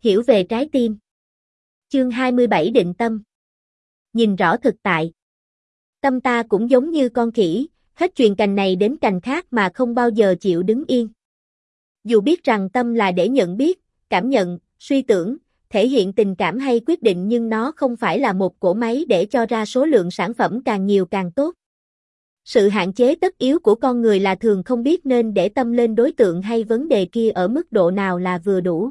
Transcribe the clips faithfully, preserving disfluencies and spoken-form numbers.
Hiểu về trái tim. Chương hai mươi bảy Định tâm. Nhìn rõ thực tại. Tâm ta cũng giống như con khỉ, hết truyền cành này đến cành khác mà không bao giờ chịu đứng yên. Dù biết rằng tâm là để nhận biết, cảm nhận, suy tưởng, thể hiện tình cảm hay quyết định, nhưng nó không phải là một cỗ máy để cho ra số lượng sản phẩm càng nhiều càng tốt. Sự hạn chế tất yếu của con người là thường không biết nên để tâm lên đối tượng hay vấn đề kia ở mức độ nào là vừa đủ.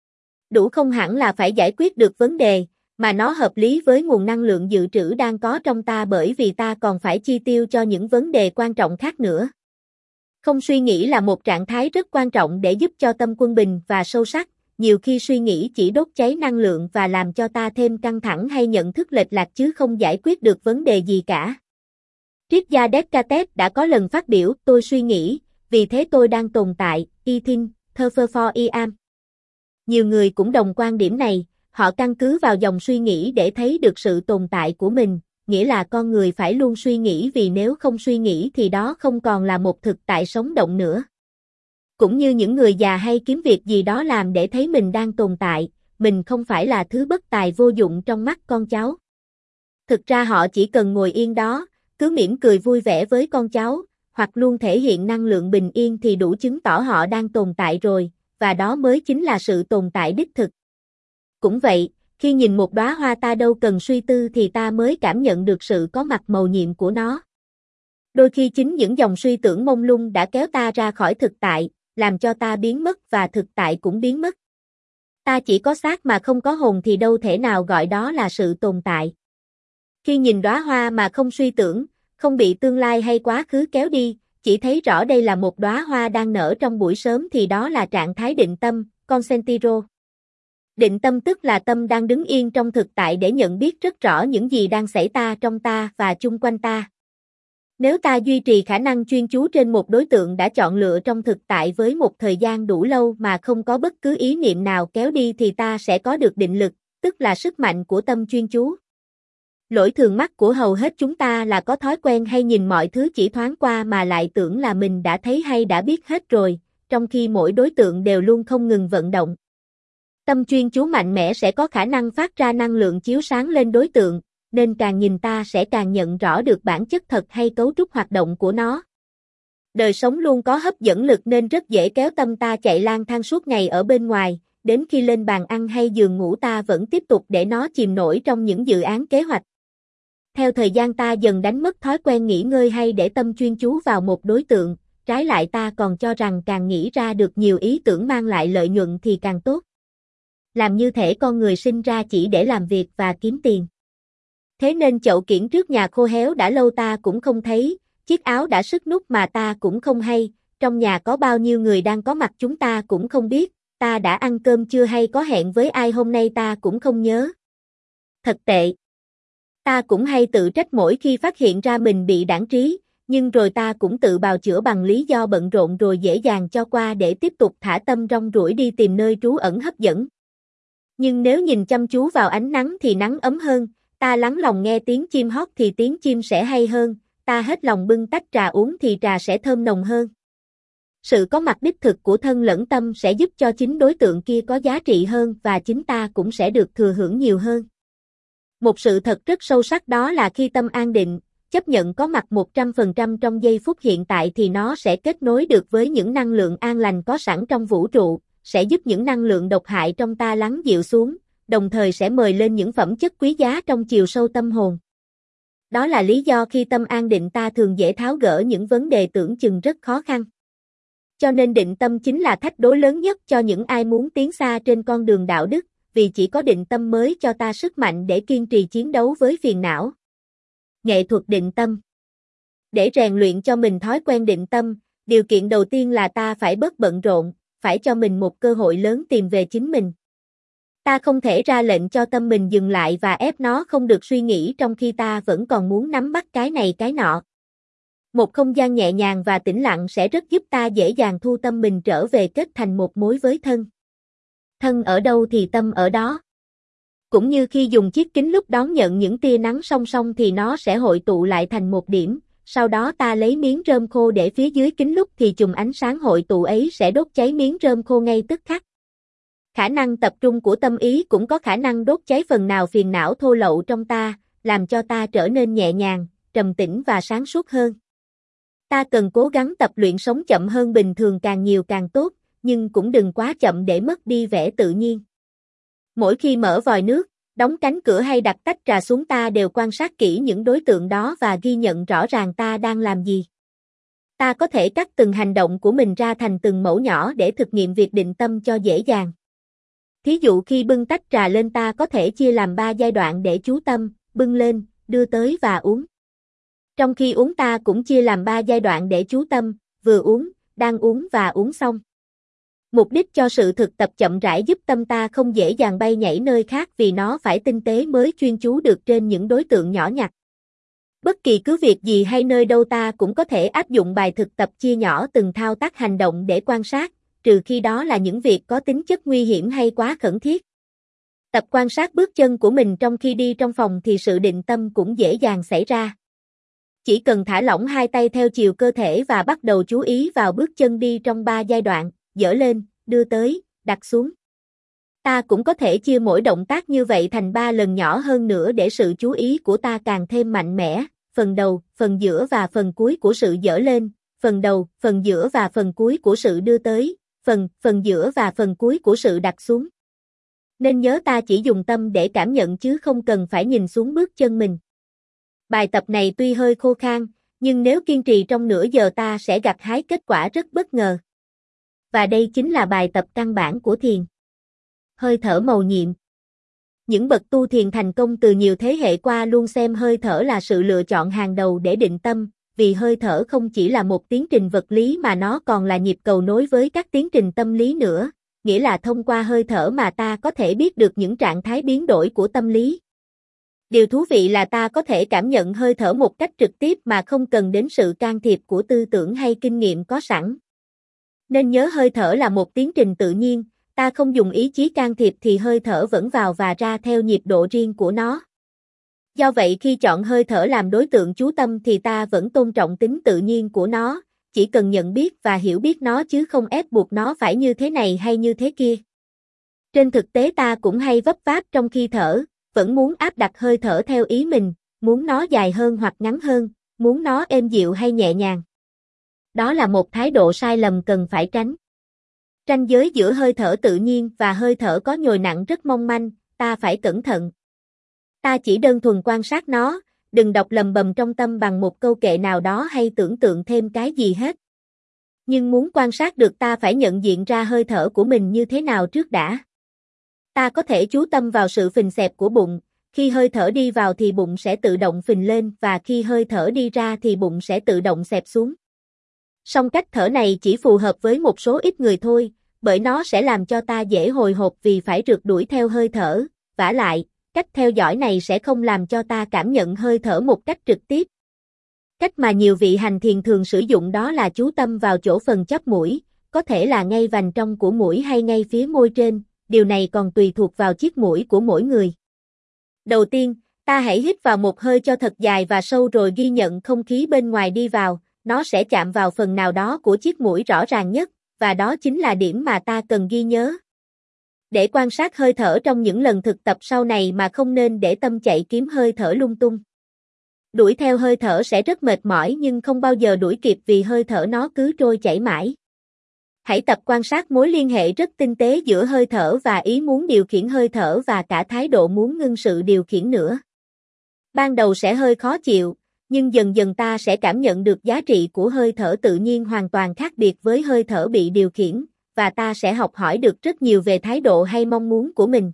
Đủ không hẳn là phải giải quyết được vấn đề, mà nó hợp lý với nguồn năng lượng dự trữ đang có trong ta, bởi vì ta còn phải chi tiêu cho những vấn đề quan trọng khác nữa. Không suy nghĩ là một trạng thái rất quan trọng để giúp cho tâm quân bình và sâu sắc. Nhiều khi suy nghĩ chỉ đốt cháy năng lượng và làm cho ta thêm căng thẳng hay nhận thức lệch lạc chứ không giải quyết được vấn đề gì cả. Triết gia Descartes đã có lần phát biểu, tôi suy nghĩ, vì thế tôi đang tồn tại, I think, therefore I am. Nhiều người cũng đồng quan điểm này, họ căn cứ vào dòng suy nghĩ để thấy được sự tồn tại của mình, nghĩa là con người phải luôn suy nghĩ, vì nếu không suy nghĩ thì đó không còn là một thực tại sống động nữa. Cũng như những người già hay kiếm việc gì đó làm để thấy mình đang tồn tại, mình không phải là thứ bất tài vô dụng trong mắt con cháu. Thực ra họ chỉ cần ngồi yên đó, cứ mỉm cười vui vẻ với con cháu, hoặc luôn thể hiện năng lượng bình yên thì đủ chứng tỏ họ đang tồn tại rồi, và đó mới chính là sự tồn tại đích thực. Cũng vậy, khi nhìn một đóa hoa ta đâu cần suy tư thì ta mới cảm nhận được sự có mặt mầu nhiệm của nó. Đôi khi chính những dòng suy tưởng mông lung đã kéo ta ra khỏi thực tại, làm cho ta biến mất và thực tại cũng biến mất. Ta chỉ có xác mà không có hồn thì đâu thể nào gọi đó là sự tồn tại. Khi nhìn đóa hoa mà không suy tưởng, không bị tương lai hay quá khứ kéo đi, chỉ thấy rõ đây là một đóa hoa đang nở trong buổi sớm thì đó là trạng thái định tâm, concentiro. Định tâm tức là tâm đang đứng yên trong thực tại để nhận biết rất rõ những gì đang xảy ra trong ta và chung quanh ta. Nếu ta duy trì khả năng chuyên chú trên một đối tượng đã chọn lựa trong thực tại với một thời gian đủ lâu mà không có bất cứ ý niệm nào kéo đi thì ta sẽ có được định lực, tức là sức mạnh của tâm chuyên chú. Lỗi thường mắc của hầu hết chúng ta là có thói quen hay nhìn mọi thứ chỉ thoáng qua mà lại tưởng là mình đã thấy hay đã biết hết rồi, trong khi mỗi đối tượng đều luôn không ngừng vận động. Tâm chuyên chú mạnh mẽ sẽ có khả năng phát ra năng lượng chiếu sáng lên đối tượng, nên càng nhìn ta sẽ càng nhận rõ được bản chất thật hay cấu trúc hoạt động của nó. Đời sống luôn có hấp dẫn lực nên rất dễ kéo tâm ta chạy lang thang suốt ngày ở bên ngoài, đến khi lên bàn ăn hay giường ngủ ta vẫn tiếp tục để nó chìm nổi trong những dự án kế hoạch. Theo thời gian ta dần đánh mất thói quen nghỉ ngơi hay để tâm chuyên chú vào một đối tượng, trái lại ta còn cho rằng càng nghĩ ra được nhiều ý tưởng mang lại lợi nhuận thì càng tốt. Làm như thể con người sinh ra chỉ để làm việc và kiếm tiền. Thế nên chậu kiểng trước nhà khô héo đã lâu ta cũng không thấy, chiếc áo đã sứt nút mà ta cũng không hay, trong nhà có bao nhiêu người đang có mặt chúng ta cũng không biết, ta đã ăn cơm chưa hay có hẹn với ai hôm nay ta cũng không nhớ. Thật tệ. Ta cũng hay tự trách mỗi khi phát hiện ra mình bị đãng trí, nhưng rồi ta cũng tự bào chữa bằng lý do bận rộn rồi dễ dàng cho qua để tiếp tục thả tâm rong ruổi đi tìm nơi trú ẩn hấp dẫn. Nhưng nếu nhìn chăm chú vào ánh nắng thì nắng ấm hơn, ta lắng lòng nghe tiếng chim hót thì tiếng chim sẽ hay hơn, ta hết lòng bưng tách trà uống thì trà sẽ thơm nồng hơn. Sự có mặt đích thực của thân lẫn tâm sẽ giúp cho chính đối tượng kia có giá trị hơn và chính ta cũng sẽ được thừa hưởng nhiều hơn. Một sự thật rất sâu sắc đó là khi tâm an định, chấp nhận có mặt một trăm phần trăm trong giây phút hiện tại thì nó sẽ kết nối được với những năng lượng an lành có sẵn trong vũ trụ, sẽ giúp những năng lượng độc hại trong ta lắng dịu xuống, đồng thời sẽ mời lên những phẩm chất quý giá trong chiều sâu tâm hồn. Đó là lý do khi tâm an định ta thường dễ tháo gỡ những vấn đề tưởng chừng rất khó khăn. Cho nên định tâm chính là thách đố lớn nhất cho những ai muốn tiến xa trên con đường đạo đức, vì chỉ có định tâm mới cho ta sức mạnh để kiên trì chiến đấu với phiền não. Nghệ thuật định tâm. Để rèn luyện cho mình thói quen định tâm, điều kiện đầu tiên là ta phải bớt bận rộn, phải cho mình một cơ hội lớn tìm về chính mình. Ta không thể ra lệnh cho tâm mình dừng lại và ép nó không được suy nghĩ trong khi ta vẫn còn muốn nắm bắt cái này cái nọ. Một không gian nhẹ nhàng và tĩnh lặng sẽ rất giúp ta dễ dàng thu tâm mình trở về kết thành một mối với thân. Thân ở đâu thì tâm ở đó. Cũng như khi dùng chiếc kính lúp đón nhận những tia nắng song song thì nó sẽ hội tụ lại thành một điểm, sau đó ta lấy miếng rơm khô để phía dưới kính lúp thì chùm ánh sáng hội tụ ấy sẽ đốt cháy miếng rơm khô ngay tức khắc. Khả năng tập trung của tâm ý cũng có khả năng đốt cháy phần nào phiền não thô lậu trong ta, làm cho ta trở nên nhẹ nhàng, trầm tĩnh và sáng suốt hơn. Ta cần cố gắng tập luyện sống chậm hơn bình thường càng nhiều càng tốt, nhưng cũng đừng quá chậm để mất đi vẻ tự nhiên. Mỗi khi mở vòi nước, đóng cánh cửa hay đặt tách trà xuống ta đều quan sát kỹ những đối tượng đó và ghi nhận rõ ràng ta đang làm gì. Ta có thể cắt từng hành động của mình ra thành từng mẫu nhỏ để thực nghiệm việc định tâm cho dễ dàng. Thí dụ khi bưng tách trà lên ta có thể chia làm ba giai đoạn để chú tâm, bưng lên, đưa tới và uống. Trong khi uống ta cũng chia làm ba giai đoạn để chú tâm, vừa uống, đang uống và uống xong. Mục đích cho sự thực tập chậm rãi giúp tâm ta không dễ dàng bay nhảy nơi khác vì nó phải tinh tế mới chuyên chú được trên những đối tượng nhỏ nhặt. Bất kỳ cứ việc gì hay nơi đâu ta cũng có thể áp dụng bài thực tập chia nhỏ từng thao tác hành động để quan sát, trừ khi đó là những việc có tính chất nguy hiểm hay quá khẩn thiết. Tập quan sát bước chân của mình trong khi đi trong phòng thì sự định tâm cũng dễ dàng xảy ra. Chỉ cần thả lỏng hai tay theo chiều cơ thể và bắt đầu chú ý vào bước chân đi trong ba giai đoạn, dỡ lên, đưa tới, đặt xuống. Ta cũng có thể chia mỗi động tác như vậy thành ba lần nhỏ hơn nữa để sự chú ý của ta càng thêm mạnh mẽ, phần đầu, phần giữa và phần cuối của sự dỡ lên, phần đầu, phần giữa và phần cuối của sự đưa tới, phần, phần giữa và phần cuối của sự đặt xuống. Nên nhớ ta chỉ dùng tâm để cảm nhận chứ không cần phải nhìn xuống bước chân mình. Bài tập này tuy hơi khô khan, nhưng nếu kiên trì trong nửa giờ ta sẽ gặt hái kết quả rất bất ngờ. Và đây chính là bài tập căn bản của thiền. Hơi thở mầu nhiệm. Những bậc tu thiền thành công từ nhiều thế hệ qua luôn xem hơi thở là sự lựa chọn hàng đầu để định tâm, vì hơi thở không chỉ là một tiến trình vật lý mà nó còn là nhịp cầu nối với các tiến trình tâm lý nữa, nghĩa là thông qua hơi thở mà ta có thể biết được những trạng thái biến đổi của tâm lý. Điều thú vị là ta có thể cảm nhận hơi thở một cách trực tiếp mà không cần đến sự can thiệp của tư tưởng hay kinh nghiệm có sẵn. Nên nhớ hơi thở là một tiến trình tự nhiên, ta không dùng ý chí can thiệp thì hơi thở vẫn vào và ra theo nhịp độ riêng của nó. Do vậy khi chọn hơi thở làm đối tượng chú tâm thì ta vẫn tôn trọng tính tự nhiên của nó, chỉ cần nhận biết và hiểu biết nó chứ không ép buộc nó phải như thế này hay như thế kia. Trên thực tế ta cũng hay vấp váp trong khi thở, vẫn muốn áp đặt hơi thở theo ý mình, muốn nó dài hơn hoặc ngắn hơn, muốn nó êm dịu hay nhẹ nhàng. Đó là một thái độ sai lầm cần phải tránh. Ranh giới giữa hơi thở tự nhiên và hơi thở có nhồi nặng rất mong manh, ta phải cẩn thận. Ta chỉ đơn thuần quan sát nó, đừng đọc lầm bầm trong tâm bằng một câu kệ nào đó hay tưởng tượng thêm cái gì hết. Nhưng muốn quan sát được ta phải nhận diện ra hơi thở của mình như thế nào trước đã. Ta có thể chú tâm vào sự phình xẹp của bụng, khi hơi thở đi vào thì bụng sẽ tự động phình lên và khi hơi thở đi ra thì bụng sẽ tự động xẹp xuống. Song cách thở này chỉ phù hợp với một số ít người thôi, bởi nó sẽ làm cho ta dễ hồi hộp vì phải rượt đuổi theo hơi thở, vả lại, cách theo dõi này sẽ không làm cho ta cảm nhận hơi thở một cách trực tiếp. Cách mà nhiều vị hành thiền thường sử dụng đó là chú tâm vào chỗ phần chóp mũi, có thể là ngay vành trong của mũi hay ngay phía môi trên, điều này còn tùy thuộc vào chiếc mũi của mỗi người. Đầu tiên, ta hãy hít vào một hơi cho thật dài và sâu rồi ghi nhận không khí bên ngoài đi vào, nó sẽ chạm vào phần nào đó của chiếc mũi rõ ràng nhất, và đó chính là điểm mà ta cần ghi nhớ. Để quan sát hơi thở trong những lần thực tập sau này mà không nên để tâm chạy kiếm hơi thở lung tung. Đuổi theo hơi thở sẽ rất mệt mỏi nhưng không bao giờ đuổi kịp vì hơi thở nó cứ trôi chảy mãi. Hãy tập quan sát mối liên hệ rất tinh tế giữa hơi thở và ý muốn điều khiển hơi thở và cả thái độ muốn ngưng sự điều khiển nữa. Ban đầu sẽ hơi khó chịu, nhưng dần dần ta sẽ cảm nhận được giá trị của hơi thở tự nhiên hoàn toàn khác biệt với hơi thở bị điều khiển, và ta sẽ học hỏi được rất nhiều về thái độ hay mong muốn của mình.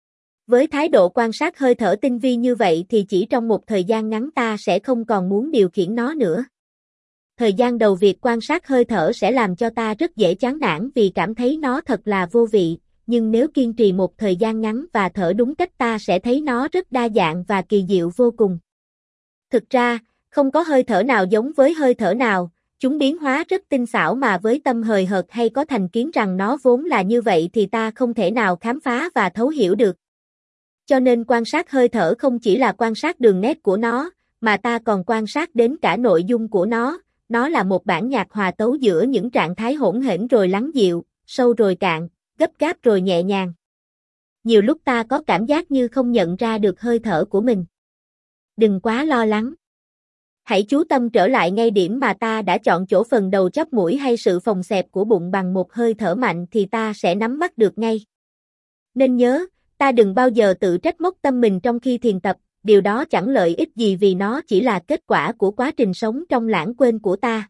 Với thái độ quan sát hơi thở tinh vi như vậy thì chỉ trong một thời gian ngắn ta sẽ không còn muốn điều khiển nó nữa. Thời gian đầu việc quan sát hơi thở sẽ làm cho ta rất dễ chán nản vì cảm thấy nó thật là vô vị, nhưng nếu kiên trì một thời gian ngắn và thở đúng cách ta sẽ thấy nó rất đa dạng và kỳ diệu vô cùng. Thực ra, không có hơi thở nào giống với hơi thở nào, chúng biến hóa rất tinh xảo mà với tâm hời hợt hay có thành kiến rằng nó vốn là như vậy thì ta không thể nào khám phá và thấu hiểu được. Cho nên quan sát hơi thở không chỉ là quan sát đường nét của nó, mà ta còn quan sát đến cả nội dung của nó, nó là một bản nhạc hòa tấu giữa những trạng thái hỗn hển rồi lắng dịu, sâu rồi cạn, gấp gáp rồi nhẹ nhàng. Nhiều lúc ta có cảm giác như không nhận ra được hơi thở của mình. Đừng quá lo lắng. Hãy chú tâm trở lại ngay điểm mà ta đã chọn chỗ phần đầu chóp mũi hay sự phồng xẹp của bụng bằng một hơi thở mạnh thì ta sẽ nắm bắt được ngay. Nên nhớ, ta đừng bao giờ tự trách móc tâm mình trong khi thiền tập, điều đó chẳng lợi ích gì vì nó chỉ là kết quả của quá trình sống trong lãng quên của ta.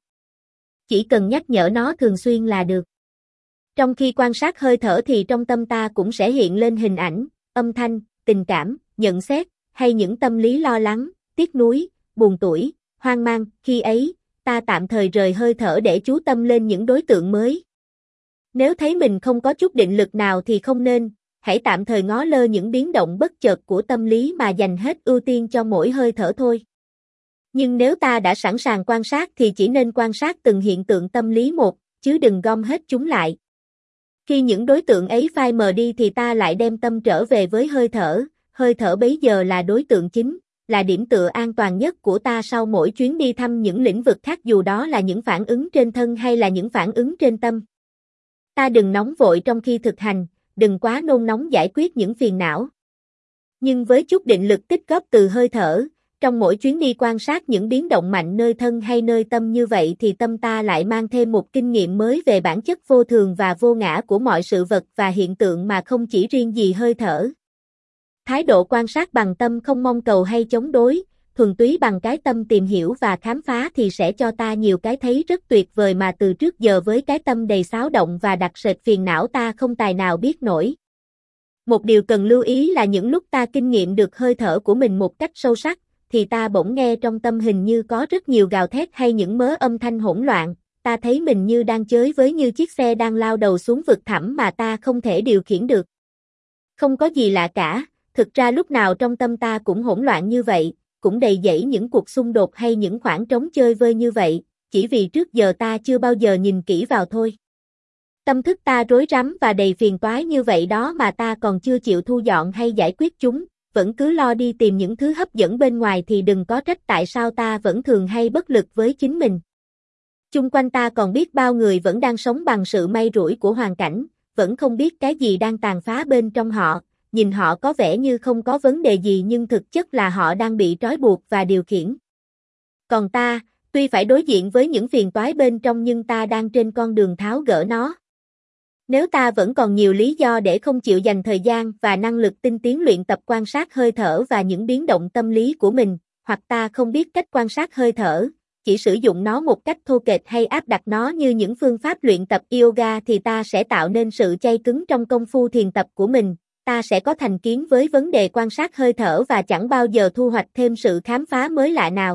Chỉ cần nhắc nhở nó thường xuyên là được. Trong khi quan sát hơi thở thì trong tâm ta cũng sẽ hiện lên hình ảnh, âm thanh, tình cảm, nhận xét, hay những tâm lý lo lắng, tiếc nuối, buồn tủi, hoang mang. Khi ấy, ta tạm thời rời hơi thở để chú tâm lên những đối tượng mới. Nếu thấy mình không có chút định lực nào thì không nên, hãy tạm thời ngó lơ những biến động bất chợt của tâm lý mà dành hết ưu tiên cho mỗi hơi thở thôi. Nhưng nếu ta đã sẵn sàng quan sát thì chỉ nên quan sát từng hiện tượng tâm lý một, chứ đừng gom hết chúng lại. Khi những đối tượng ấy phai mờ đi thì ta lại đem tâm trở về với hơi thở, hơi thở bấy giờ là đối tượng chính, là điểm tựa an toàn nhất của ta sau mỗi chuyến đi thăm những lĩnh vực khác dù đó là những phản ứng trên thân hay là những phản ứng trên tâm. Ta đừng nóng vội trong khi thực hành, đừng quá nôn nóng giải quyết những phiền não. Nhưng với chút định lực tích góp từ hơi thở, trong mỗi chuyến đi quan sát những biến động mạnh nơi thân hay nơi tâm như vậy thì tâm ta lại mang thêm một kinh nghiệm mới về bản chất vô thường và vô ngã của mọi sự vật và hiện tượng mà không chỉ riêng gì hơi thở. Thái độ quan sát bằng tâm không mong cầu hay chống đối, thuần túy bằng cái tâm tìm hiểu và khám phá thì sẽ cho ta nhiều cái thấy rất tuyệt vời mà từ trước giờ với cái tâm đầy xáo động và đặc sệt phiền não ta không tài nào biết nổi. Một điều cần lưu ý là những lúc ta kinh nghiệm được hơi thở của mình một cách sâu sắc, thì ta bỗng nghe trong tâm hình như có rất nhiều gào thét hay những mớ âm thanh hỗn loạn, ta thấy mình như đang chới với như chiếc xe đang lao đầu xuống vực thẳm mà ta không thể điều khiển được. Không có gì lạ cả, thực ra lúc nào trong tâm ta cũng hỗn loạn như vậy, cũng đầy dẫy những cuộc xung đột hay những khoảng trống chơi vơi như vậy, chỉ vì trước giờ ta chưa bao giờ nhìn kỹ vào thôi. Tâm thức ta rối rắm và đầy phiền toái như vậy đó mà ta còn chưa chịu thu dọn hay giải quyết chúng, vẫn cứ lo đi tìm những thứ hấp dẫn bên ngoài thì đừng có trách tại sao ta vẫn thường hay bất lực với chính mình. Chung quanh ta còn biết bao người vẫn đang sống bằng sự may rủi của hoàn cảnh, vẫn không biết cái gì đang tàn phá bên trong họ, nhìn họ có vẻ như không có vấn đề gì nhưng thực chất là họ đang bị trói buộc và điều khiển. Còn ta, tuy phải đối diện với những phiền toái bên trong nhưng ta đang trên con đường tháo gỡ nó. Nếu ta vẫn còn nhiều lý do để không chịu dành thời gian và năng lực tinh tiến luyện tập quan sát hơi thở và những biến động tâm lý của mình, hoặc ta không biết cách quan sát hơi thở, chỉ sử dụng nó một cách thô kệch hay áp đặt nó như những phương pháp luyện tập yoga thì ta sẽ tạo nên sự chai cứng trong công phu thiền tập của mình, ta sẽ có thành kiến với vấn đề quan sát hơi thở và chẳng bao giờ thu hoạch thêm sự khám phá mới lạ nào.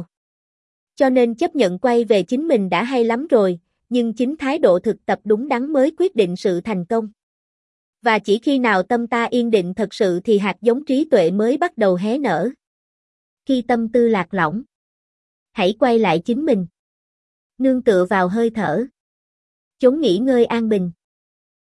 Cho nên chấp nhận quay về chính mình đã hay lắm rồi, nhưng chính thái độ thực tập đúng đắn mới quyết định sự thành công. Và chỉ khi nào tâm ta yên định thật sự thì hạt giống trí tuệ mới bắt đầu hé nở. Khi tâm tư lạc lõng, hãy quay lại chính mình. Nương tựa vào hơi thở. Chốn nghỉ ngơi an bình.